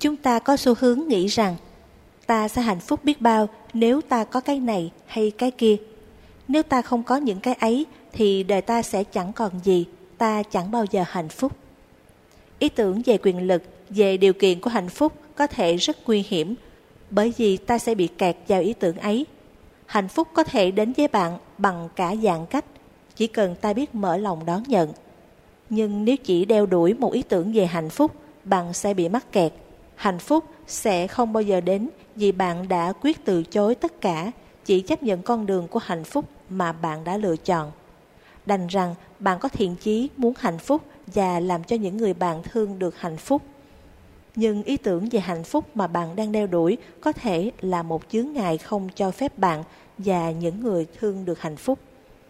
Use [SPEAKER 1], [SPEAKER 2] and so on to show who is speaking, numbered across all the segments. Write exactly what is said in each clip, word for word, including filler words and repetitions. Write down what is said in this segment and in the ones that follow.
[SPEAKER 1] Chúng ta có xu hướng nghĩ rằng ta sẽ hạnh phúc biết bao nếu ta có cái này hay cái kia. Nếu ta không có những cái ấy thì đời ta sẽ chẳng còn gì, ta chẳng bao giờ hạnh phúc. Ý tưởng về quyền lực, về điều kiện của hạnh phúc có thể rất nguy hiểm, bởi vì ta sẽ bị kẹt vào ý tưởng ấy. Hạnh phúc có thể đến với bạn bằng cả dạng cách, chỉ cần ta biết mở lòng đón nhận. Nhưng nếu chỉ đeo đuổi một ý tưởng về hạnh phúc, bạn sẽ bị mắc kẹt. Hạnh phúc sẽ không bao giờ đến vì bạn đã quyết từ chối tất cả, chỉ chấp nhận con đường của hạnh phúc mà bạn đã lựa chọn. Đành rằng bạn có thiện chí muốn hạnh phúc và làm cho những người bạn thương được hạnh phúc. Nhưng ý tưởng về hạnh phúc mà bạn đang đeo đuổi có thể là một chướng ngại không cho phép bạn và những người thương được hạnh phúc.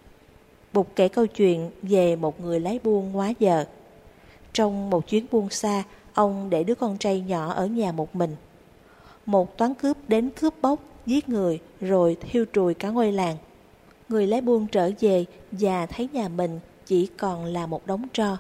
[SPEAKER 1] Bụt kể câu chuyện về một người lái buôn quá giờ. Trong một chuyến buôn xa, ông để đứa con trai nhỏ ở nhà một mình. Một toán cướp đến cướp bóc, giết người rồi thiêu trùi cả ngôi làng. Người lái buôn trở về và thấy nhà mình chỉ còn là một đống tro.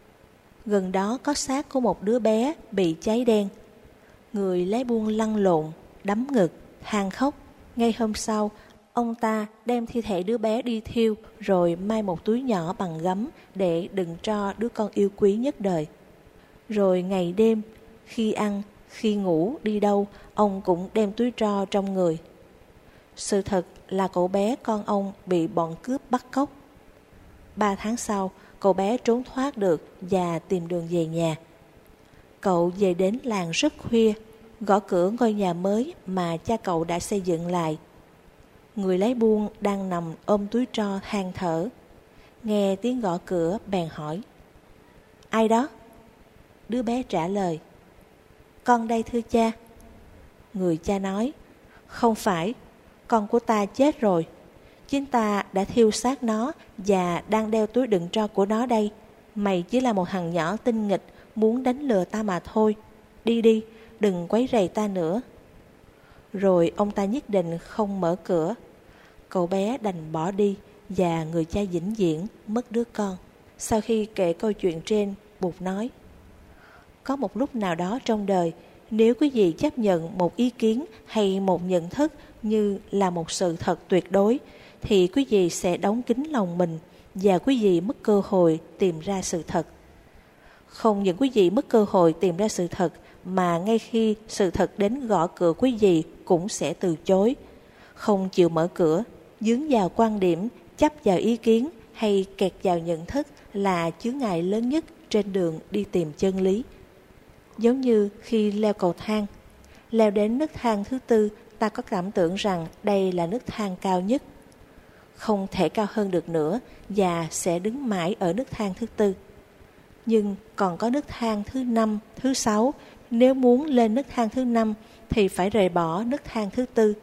[SPEAKER 1] Gần đó có xác của một đứa bé bị cháy đen. Người lái buôn lăn lộn, đấm ngực, than khóc. Ngay hôm sau, ông ta đem thi thể đứa bé đi thiêu rồi mai một túi nhỏ bằng gấm để đựng tro đứa con yêu quý nhất đời. Rồi ngày đêm, khi ăn, khi ngủ, đi đâu, ông cũng đem túi tro trong người. Sự thật là cậu bé con ông bị bọn cướp bắt cóc. Ba tháng sau, cậu bé trốn thoát được và tìm đường về nhà. Cậu về đến làng rất khuya, gõ cửa ngôi nhà mới mà cha cậu đã xây dựng lại. Người lái buôn đang nằm ôm túi tro than thở. Nghe tiếng gõ cửa bèn hỏi: "Ai đó?" Đứa bé trả lời: "Con đây thưa cha." Người cha nói: "Không phải, con của ta chết rồi. Chính ta đã thiêu xác nó và đang đeo túi đựng tro của nó đây. Mày chỉ là một thằng nhỏ tinh nghịch muốn đánh lừa ta mà thôi. Đi đi, đừng quấy rầy ta nữa." Rồi ông ta nhất định không mở cửa. Cậu bé đành bỏ đi và người cha vĩnh viễn mất đứa con. Sau khi kể câu chuyện trên, Bụt nói: có một lúc nào đó trong đời, nếu quý vị chấp nhận một ý kiến hay một nhận thức như là một sự thật tuyệt đối, thì quý vị sẽ đóng kín lòng mình và quý vị mất cơ hội tìm ra sự thật. Không những quý vị mất cơ hội tìm ra sự thật, mà ngay khi sự thật đến gõ cửa quý vị cũng sẽ từ chối, không chịu mở cửa, dướng vào quan điểm, chấp vào ý kiến hay kẹt vào nhận thức là chướng ngại lớn nhất trên đường đi tìm chân lý. Giống như khi leo cầu thang, leo đến nấc thang thứ tư, ta có cảm tưởng rằng đây là nấc thang cao nhất, không thể cao hơn được nữa và sẽ đứng mãi ở nấc thang thứ tư. Nhưng còn có nấc thang thứ năm, thứ sáu, nếu muốn lên nấc thang thứ năm thì phải rời bỏ nấc thang thứ tư.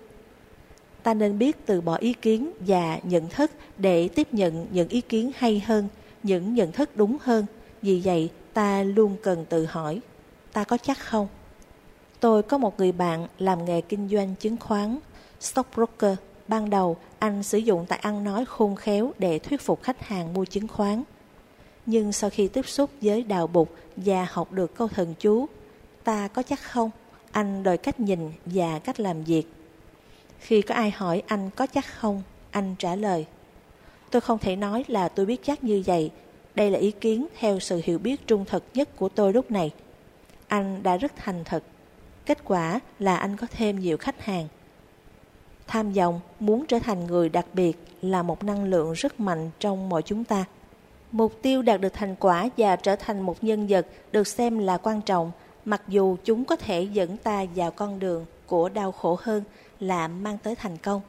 [SPEAKER 1] Ta nên biết từ bỏ ý kiến và nhận thức để tiếp nhận những ý kiến hay hơn, những nhận thức đúng hơn. Vì vậy, ta luôn cần tự hỏi, ta có chắc không? Tôi có một người bạn làm nghề kinh doanh chứng khoán, stockbroker. Ban đầu, anh sử dụng tài ăn nói khôn khéo để thuyết phục khách hàng mua chứng khoán. Nhưng sau khi tiếp xúc với đạo Bụt và học được câu thần chú, ta có chắc không? Anh đổi cách nhìn và cách làm việc. Khi có ai hỏi anh có chắc không, anh trả lời: tôi không thể nói là tôi biết chắc như vậy. Đây là ý kiến theo sự hiểu biết trung thực nhất của tôi lúc này. Anh đã rất thành thật. Kết quả là anh có thêm nhiều khách hàng. Tham vọng muốn trở thành người đặc biệt là một năng lượng rất mạnh trong mọi chúng ta. Mục tiêu đạt được thành quả và trở thành một nhân vật được xem là quan trọng, mặc dù chúng có thể dẫn ta vào con đường của đau khổ hơn là mang tới thành công.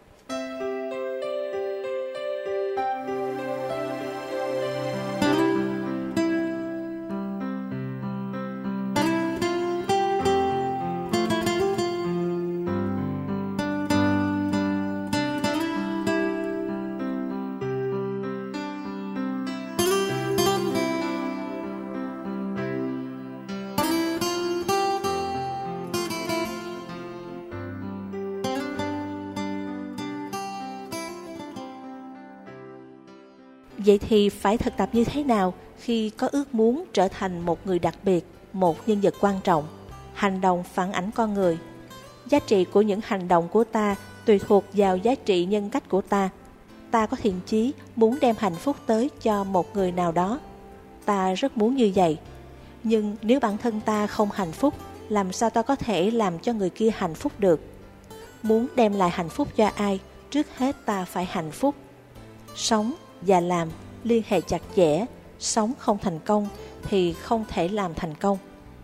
[SPEAKER 1] Vậy thì phải thực tập như thế nào khi có ước muốn trở thành một người đặc biệt, một nhân vật quan trọng? Hành động phản ảnh con người. Giá trị của những hành động của ta tùy thuộc vào giá trị nhân cách của ta. Ta có thiện chí muốn đem hạnh phúc tới cho một người nào đó. Ta rất muốn như vậy. Nhưng nếu bản thân ta không hạnh phúc, làm sao ta có thể làm cho người kia hạnh phúc được? Muốn đem lại hạnh phúc cho ai, trước hết ta phải hạnh phúc. Sống và làm liên hệ chặt chẽ. Sống không thành công thì không thể làm thành công.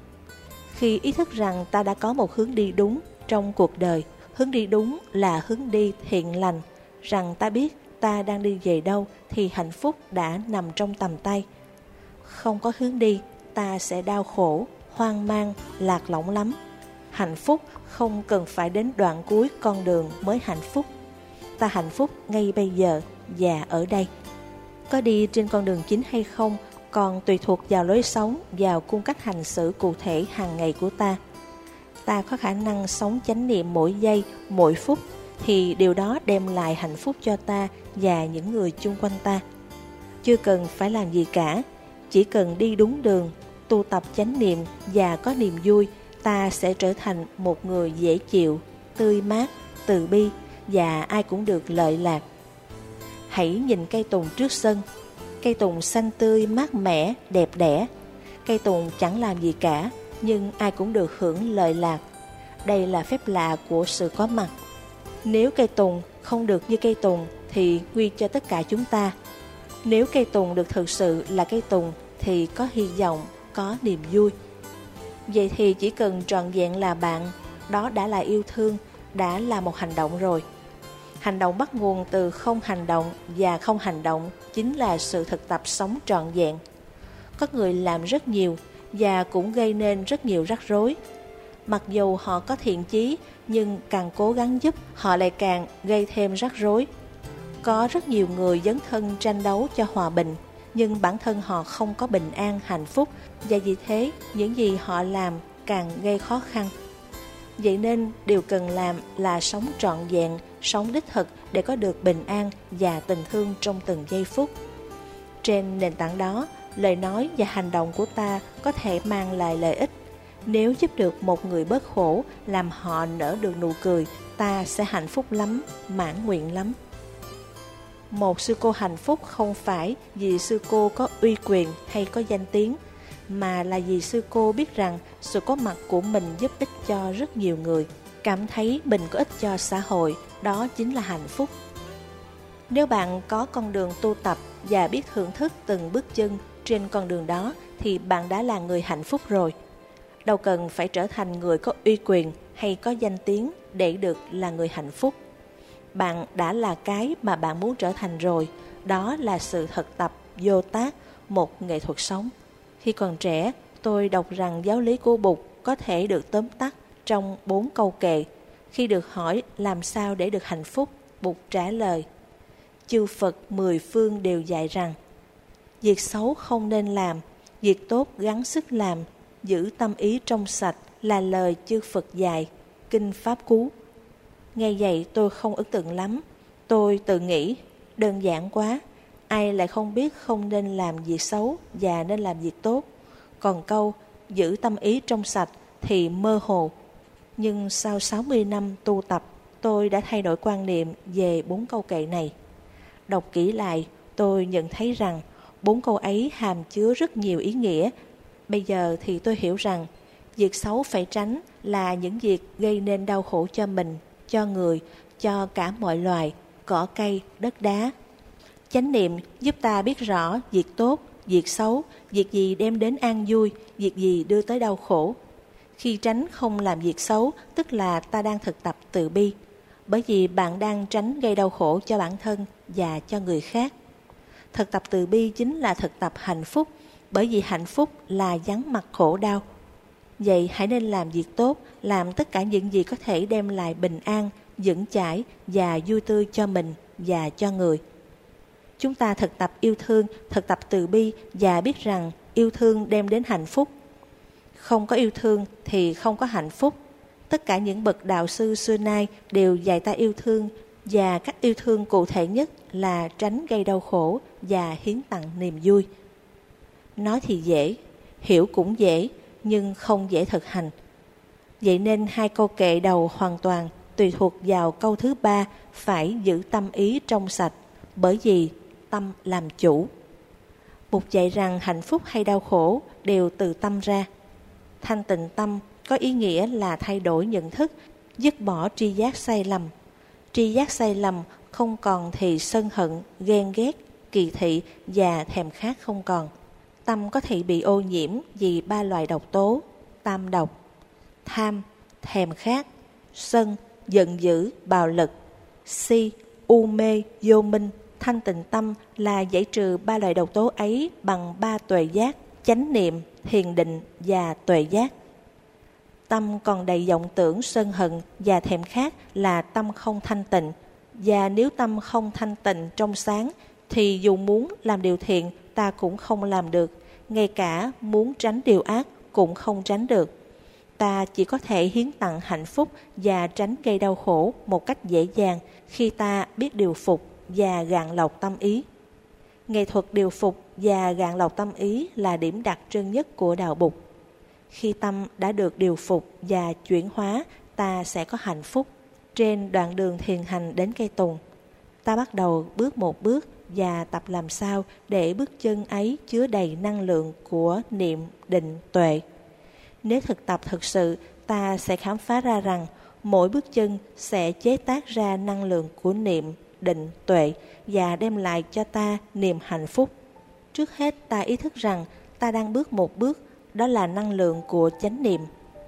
[SPEAKER 1] Khi ý thức rằng ta đã có một hướng đi đúng trong cuộc đời, hướng đi đúng là hướng đi thiện lành, rằng ta biết ta đang đi về đâu thì hạnh phúc đã nằm trong tầm tay. Không có hướng đi, ta sẽ đau khổ, hoang mang, lạc lõng lắm. Hạnh phúc không cần phải đến đoạn cuối con đường mới hạnh phúc. Ta hạnh phúc ngay bây giờ và ở đây. Có đi trên con đường chính hay không còn tùy thuộc vào lối sống, vào cung cách hành xử cụ thể hàng ngày của ta. Ta có khả năng sống chánh niệm mỗi giây, mỗi phút, thì điều đó đem lại hạnh phúc cho ta và những người chung quanh ta. Chưa cần phải làm gì cả, chỉ cần đi đúng đường, tu tập chánh niệm và có niềm vui, ta sẽ trở thành một người dễ chịu, tươi mát, từ bi và ai cũng được lợi lạc. Hãy nhìn cây tùng trước sân. Cây tùng xanh tươi, mát mẻ, đẹp đẽ. Cây tùng chẳng làm gì cả, nhưng ai cũng được hưởng lợi lạc. Đây là phép lạ của sự có mặt. Nếu cây tùng không được như cây tùng thì nguy cho tất cả chúng ta. Nếu cây tùng được thực sự là cây tùng thì có hy vọng, có niềm vui. Vậy thì chỉ cần trọn vẹn là bạn, đó đã là yêu thương, đã là một hành động rồi. Hành động bắt nguồn từ không hành động, và không hành động chính là sự thực tập sống trọn vẹn. Có người làm rất nhiều và cũng gây nên rất nhiều rắc rối. Mặc dù họ có thiện chí, nhưng càng cố gắng giúp, họ lại càng gây thêm rắc rối. Có rất nhiều người dấn thân tranh đấu cho hòa bình, nhưng bản thân họ không có bình an, hạnh phúc, và vì thế những gì họ làm càng gây khó khăn. Vậy nên điều cần làm là sống trọn vẹn, sống đích thực để có được bình an và tình thương trong từng giây phút. Trên nền tảng đó, lời nói và hành động của ta có thể mang lại lợi ích. Nếu giúp được một người bớt khổ, làm họ nở được nụ cười, ta sẽ hạnh phúc lắm, mãn nguyện lắm. Một sư cô hạnh phúc không phải vì sư cô có uy quyền hay có danh tiếng, mà là vì sư cô biết rằng sự có mặt của mình giúp ích cho rất nhiều người, cảm thấy mình có ích cho xã hội, đó chính là hạnh phúc. Nếu bạn có con đường tu tập và biết thưởng thức từng bước chân trên con đường đó, thì bạn đã là người hạnh phúc rồi. Đâu cần phải trở thành người có uy quyền hay có danh tiếng để được là người hạnh phúc. Bạn đã là cái mà bạn muốn trở thành rồi, đó là sự thực tập vô tác, một nghệ thuật sống. Khi còn trẻ, tôi đọc rằng giáo lý của Bụt có thể được tóm tắt trong bốn câu kệ. Khi được hỏi làm sao để được hạnh phúc, Bụt trả lời: chư Phật mười phương đều dạy rằng việc xấu không nên làm, việc tốt gắng sức làm, giữ tâm ý trong sạch là lời chư Phật dạy, Kinh Pháp Cú. Nghe vậy tôi không ấn tượng lắm. Tôi tự nghĩ, đơn giản quá, ai lại không biết không nên làm việc xấu và nên làm việc tốt. Còn câu giữ tâm ý trong sạch thì mơ hồ. Nhưng sau sáu mươi năm tu tập, tôi đã thay đổi quan niệm về bốn câu kệ này. Đọc kỹ lại, tôi nhận thấy rằng bốn câu ấy hàm chứa rất nhiều ý nghĩa. Bây giờ thì tôi hiểu rằng việc xấu phải tránh là những việc gây nên đau khổ cho mình, cho người, cho cả mọi loài, cỏ cây, đất đá. Chánh niệm giúp ta biết rõ việc tốt, việc xấu, việc gì đem đến an vui, việc gì đưa tới đau khổ. Khi tránh không làm việc xấu, tức là ta đang thực tập từ bi, bởi vì bạn đang tránh gây đau khổ cho bản thân và cho người khác. Thực tập từ bi chính là thực tập hạnh phúc, bởi vì hạnh phúc là vắng mặt khổ đau. Vậy hãy nên làm việc tốt, làm tất cả những gì có thể đem lại bình an, vững chãi và vui tươi cho mình và cho người. Chúng ta thực tập yêu thương, thực tập từ bi và biết rằng yêu thương đem đến hạnh phúc. Không có yêu thương thì không có hạnh phúc. Tất cả những bậc đạo sư xưa nay đều dạy ta yêu thương, và cách yêu thương cụ thể nhất là tránh gây đau khổ và hiến tặng niềm vui. Nói thì dễ, hiểu cũng dễ, nhưng không dễ thực hành. Vậy nên hai câu kệ đầu hoàn toàn tùy thuộc vào câu thứ ba phải giữ tâm ý trong sạch, bởi vì tâm làm chủ. Bụt dạy rằng hạnh phúc hay đau khổ đều từ tâm ra. Thanh tịnh tâm có ý nghĩa là thay đổi nhận thức, dứt bỏ tri giác sai lầm. Tri giác sai lầm không còn thì sân hận, ghen ghét, kỳ thị và thèm khát không còn. Tâm có thể bị ô nhiễm vì ba loại độc tố: tam độc, tham, thèm khát, sân, giận dữ, bạo lực, si, u mê, vô minh. Thanh tịnh tâm là giải trừ ba loại độc tố ấy bằng ba tuệ giác: chánh niệm, thiền định và tuệ giác. Tâm còn đầy vọng tưởng, sân hận và thèm khát là tâm không thanh tịnh. Và nếu tâm không thanh tịnh trong sáng thì dù muốn làm điều thiện ta cũng không làm được, ngay cả muốn tránh điều ác cũng không tránh được. Ta chỉ có thể hiến tặng hạnh phúc và tránh gây đau khổ một cách dễ dàng khi ta biết điều phục và gạn lọc tâm ý. Nghệ thuật điều phục và gạn lọc tâm ý là điểm đặc trưng nhất của đạo Bụt. Khi tâm đã được điều phục và chuyển hóa, ta sẽ có hạnh phúc. Trên đoạn đường thiền hành đến cây tùng, ta bắt đầu bước một bước và tập làm sao để bước chân ấy chứa đầy năng lượng của niệm, định, tuệ. Nếu thực tập thực sự, ta sẽ khám phá ra rằng mỗi bước chân sẽ chế tác ra năng lượng của niệm, định, tuệ và đem lại cho ta niềm hạnh phúc. Trước hết ta ý thức rằng ta đang bước một bước, đó là năng lượng của chánh niệm.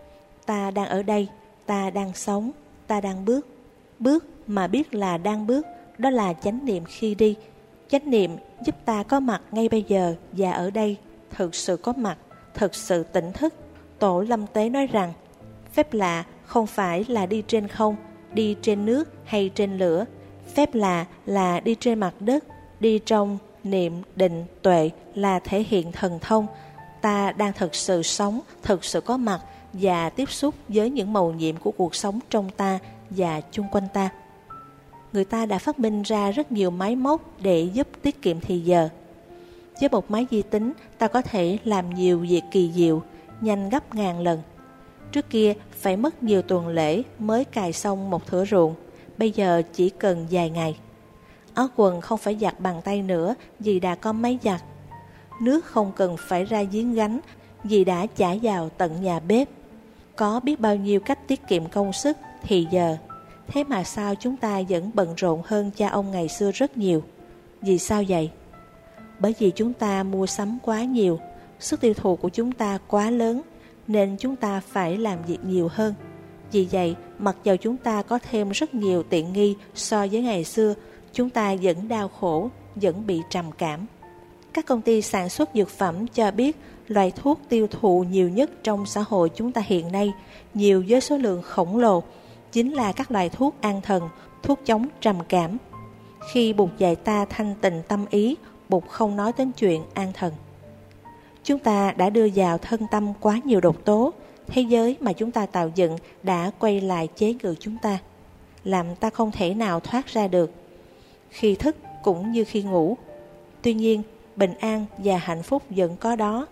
[SPEAKER 1] Ta đang ở đây, ta đang sống, ta đang bước. Bước mà biết là đang bước, đó là chánh niệm khi đi. Chánh niệm giúp ta có mặt ngay bây giờ và ở đây, thực sự có mặt, thực sự tỉnh thức. Tổ Lâm Tế nói rằng, phép lạ không phải là đi trên không, đi trên nước hay trên lửa. Phép lạ là đi trên mặt đất, đi trong niệm, định, tuệ là thể hiện thần thông. Ta đang thực sự sống, thực sự có mặt và tiếp xúc với những mầu nhiệm của cuộc sống trong ta và chung quanh ta. Người ta đã phát minh ra rất nhiều máy móc để giúp tiết kiệm thì giờ. Với một máy vi tính, ta có thể làm nhiều việc kỳ diệu, nhanh gấp ngàn lần. Trước kia phải mất nhiều tuần lễ mới cài xong một thửa ruộng, bây giờ chỉ cần vài ngày. Áo quần không phải giặt bằng tay nữa vì đã có máy giặt. Nước không cần phải ra giếng gánh vì đã chảy vào tận nhà bếp. Có biết bao nhiêu cách tiết kiệm công sức, thì giờ. Thế mà sao chúng ta vẫn bận rộn hơn cha ông ngày xưa rất nhiều? Vì sao vậy? Bởi vì chúng ta mua sắm quá nhiều, sức tiêu thụ của chúng ta quá lớn, nên chúng ta phải làm việc nhiều hơn. Vì vậy, mặc dầu chúng ta có thêm rất nhiều tiện nghi so với ngày xưa, chúng ta vẫn đau khổ, vẫn bị trầm cảm. Các công ty sản xuất dược phẩm cho biết loại thuốc tiêu thụ nhiều nhất trong xã hội chúng ta hiện nay, nhiều với số lượng khổng lồ, chính là các loại thuốc an thần, thuốc chống trầm cảm. Khi Bụt dạy ta thanh tịnh tâm ý, Bụt không nói đến chuyện an thần. Chúng ta đã đưa vào thân tâm quá nhiều độc tố, thế giới mà chúng ta tạo dựng đã quay lại chế ngự chúng ta, làm ta không thể nào thoát ra được, khi thức cũng như khi ngủ. Tuy nhiên, bình an và hạnh phúc vẫn có đó.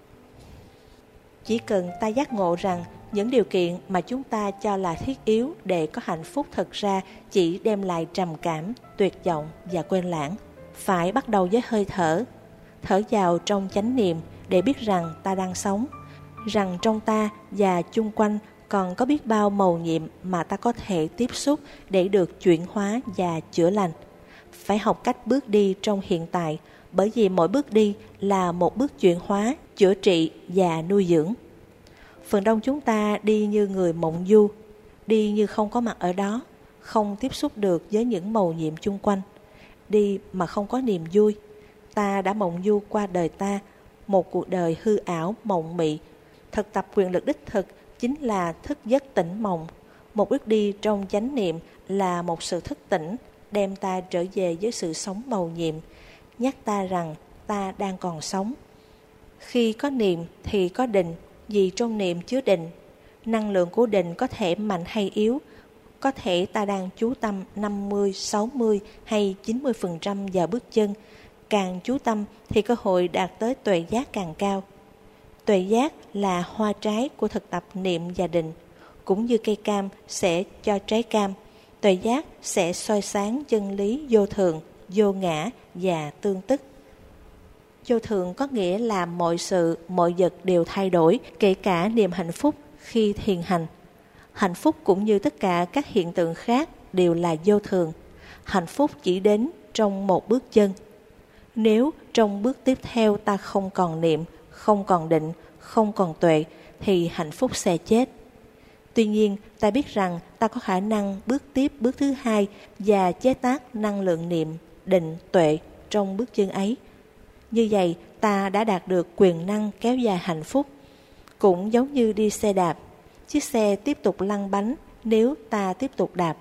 [SPEAKER 1] Chỉ cần ta giác ngộ rằng những điều kiện mà chúng ta cho là thiết yếu để có hạnh phúc thực ra chỉ đem lại trầm cảm, tuyệt vọng và quên lãng. Phải bắt đầu với hơi thở. Thở vào trong chánh niệm để biết rằng ta đang sống, rằng trong ta và chung quanh còn có biết bao mầu nhiệm mà ta có thể tiếp xúc để được chuyển hóa và chữa lành. Phải học cách bước đi trong hiện tại, bởi vì mỗi bước đi là một bước chuyển hóa, chữa trị và nuôi dưỡng. Phần đông chúng ta đi như người mộng du, đi như không có mặt ở đó, không tiếp xúc được với những mầu nhiệm chung quanh, đi mà không có niềm vui. Ta đã mộng du qua đời ta, một cuộc đời hư ảo, mộng mị. Thực tập quyền lực đích thực chính là thức giấc tỉnh mộng. Một bước đi trong chánh niệm là một sự thức tỉnh, đem ta trở về với sự sống mầu nhiệm, nhắc ta rằng ta đang còn sống. Khi có niệm thì có định, vì trong niệm chứa định. Năng lượng của định có thể mạnh hay yếu, có thể ta đang chú tâm năm mươi, sáu mươi hay chín mươi phần trăm vào bước chân. Càng chú tâm thì cơ hội đạt tới tuệ giác càng cao. Tuệ giác là hoa trái của thực tập niệm và định. cũng như cây cam sẽ cho trái cam. Tuệ giác sẽ soi sáng chân lý vô thường, vô ngã và tương tức. Vô thường có nghĩa là mọi sự, mọi vật đều thay đổi, kể cả niềm hạnh phúc khi thiền hành. Hạnh phúc cũng như tất cả các hiện tượng khác đều là vô thường. Hạnh phúc chỉ đến trong một bước chân. Nếu trong bước tiếp theo ta không còn niệm, không còn định, không còn tuệ, thì hạnh phúc sẽ chết. Tuy nhiên, ta biết rằng ta có khả năng bước tiếp bước thứ hai và chế tác năng lượng niệm, định, tuệ trong bước chân ấy. Như vậy, ta đã đạt được quyền năng kéo dài hạnh phúc. Cũng giống như đi xe đạp, chiếc xe tiếp tục lăn bánh nếu ta tiếp tục đạp.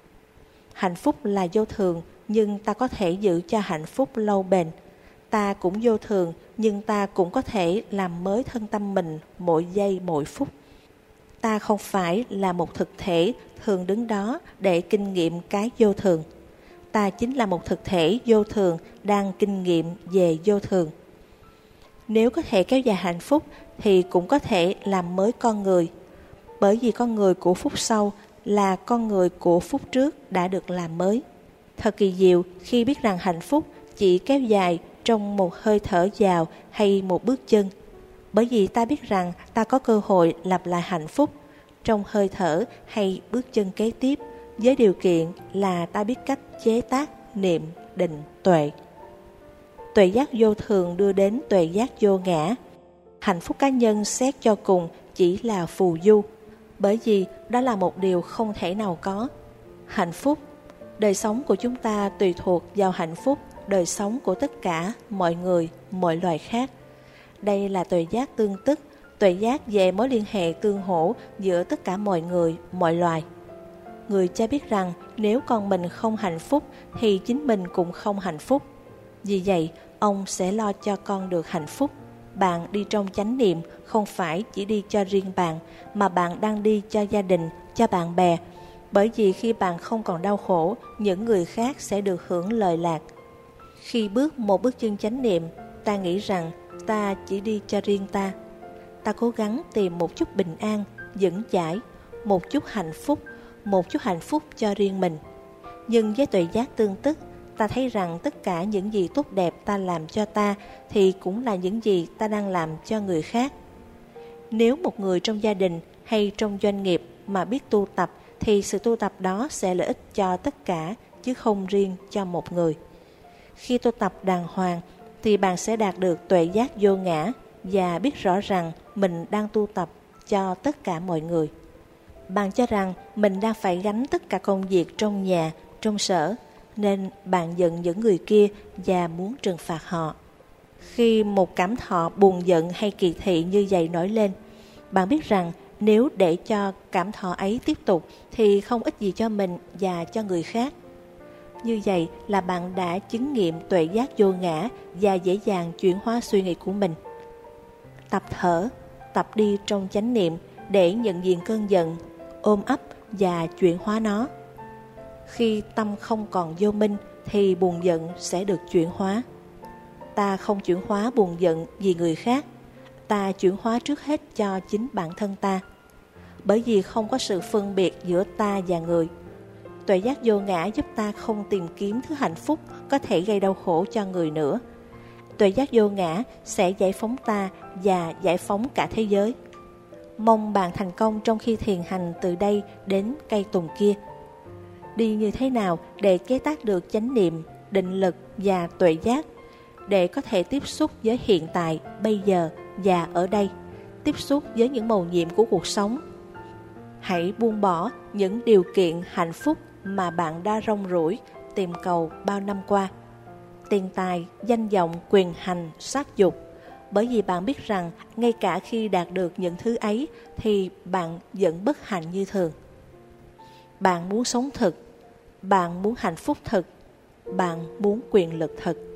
[SPEAKER 1] Hạnh phúc là vô thường, nhưng ta có thể giữ cho hạnh phúc lâu bền. Ta cũng vô thường, nhưng ta cũng có thể làm mới thân tâm mình mỗi giây mỗi phút. Ta không phải là một thực thể thường đứng đó để kinh nghiệm cái vô thường. Ta chính là một thực thể vô thường đang kinh nghiệm về vô thường. Nếu có thể kéo dài hạnh phúc thì cũng có thể làm mới con người. Bởi vì con người của phút sau là con người của phút trước đã được làm mới. Thật kỳ diệu khi biết rằng hạnh phúc chỉ kéo dài trong một hơi thở vào hay một bước chân. Bởi vì ta biết rằng ta có cơ hội lặp lại hạnh phúc trong hơi thở hay bước chân kế tiếp, với điều kiện là ta biết cách chế tác niệm, định, tuệ. Tuệ giác vô thường đưa đến tuệ giác vô ngã. Hạnh phúc cá nhân xét cho cùng chỉ là phù du, bởi vì đó là một điều không thể nào có. Hạnh phúc, đời sống của chúng ta tùy thuộc vào hạnh phúc, đời sống của tất cả mọi người, mọi loài khác. Đây là tuệ giác tương tức, tuệ giác về mối liên hệ tương hỗ giữa tất cả mọi người, mọi loài. Người cha biết rằng nếu con mình không hạnh phúc thì chính mình cũng không hạnh phúc. Vì vậy, ông sẽ lo cho con được hạnh phúc. Bạn đi trong chánh niệm không phải chỉ đi cho riêng bạn, mà bạn đang đi cho gia đình, cho bạn bè. Bởi vì khi bạn không còn đau khổ, những người khác sẽ được hưởng lợi lạc. Khi bước một bước chân chánh niệm, ta nghĩ rằng ta chỉ đi cho riêng ta. Ta cố gắng tìm một chút bình an, vững chãi, một chút hạnh phúc, một chút hạnh phúc cho riêng mình. Nhưng với tuệ giác tương tức, ta thấy rằng tất cả những gì tốt đẹp ta làm cho ta thì cũng là những gì ta đang làm cho người khác. Nếu một người trong gia đình hay trong doanh nghiệp mà biết tu tập thì sự tu tập đó sẽ lợi ích cho tất cả chứ không riêng cho một người. Khi tu tập đàng hoàng thì bạn sẽ đạt được tuệ giác vô ngã và biết rõ rằng mình đang tu tập cho tất cả mọi người. Bạn cho rằng mình đang phải gánh tất cả công việc trong nhà, trong sở, nên bạn giận những người kia và muốn trừng phạt họ. Khi một cảm thọ buồn giận hay kỳ thị như vậy nổi lên, bạn biết rằng nếu để cho cảm thọ ấy tiếp tục thì không ích gì cho mình và cho người khác. Như vậy là bạn đã chứng nghiệm tuệ giác vô ngã và dễ dàng chuyển hóa suy nghĩ của mình. Tập thở, tập đi trong chánh niệm để nhận diện cơn giận, ôm ấp và chuyển hóa nó. Khi tâm không còn vô minh thì buồn giận sẽ được chuyển hóa. Ta không chuyển hóa buồn giận vì người khác, ta chuyển hóa trước hết cho chính bản thân ta. Bởi vì không có sự phân biệt giữa ta và người. Tuệ giác vô ngã giúp ta không tìm kiếm thứ hạnh phúc có thể gây đau khổ cho người nữa. Tuệ giác vô ngã sẽ giải phóng ta và giải phóng cả thế giới. Mong bạn thành công trong khi thiền hành từ đây đến cây tùng kia. Đi như thế nào để chế tác được chánh niệm, định lực và tuệ giác, để có thể tiếp xúc với hiện tại, bây giờ và ở đây, tiếp xúc với những mầu nhiệm của cuộc sống. Hãy buông bỏ những điều kiện hạnh phúc mà bạn đã rong ruổi tìm cầu bao năm qua. Tiền tài, danh vọng, quyền hành, sắc dục. Bởi vì bạn biết rằng ngay cả khi đạt được những thứ ấy thì bạn vẫn bất hạnh như thường. Bạn muốn sống thực, bạn muốn hạnh phúc thực, bạn muốn quyền lực thực.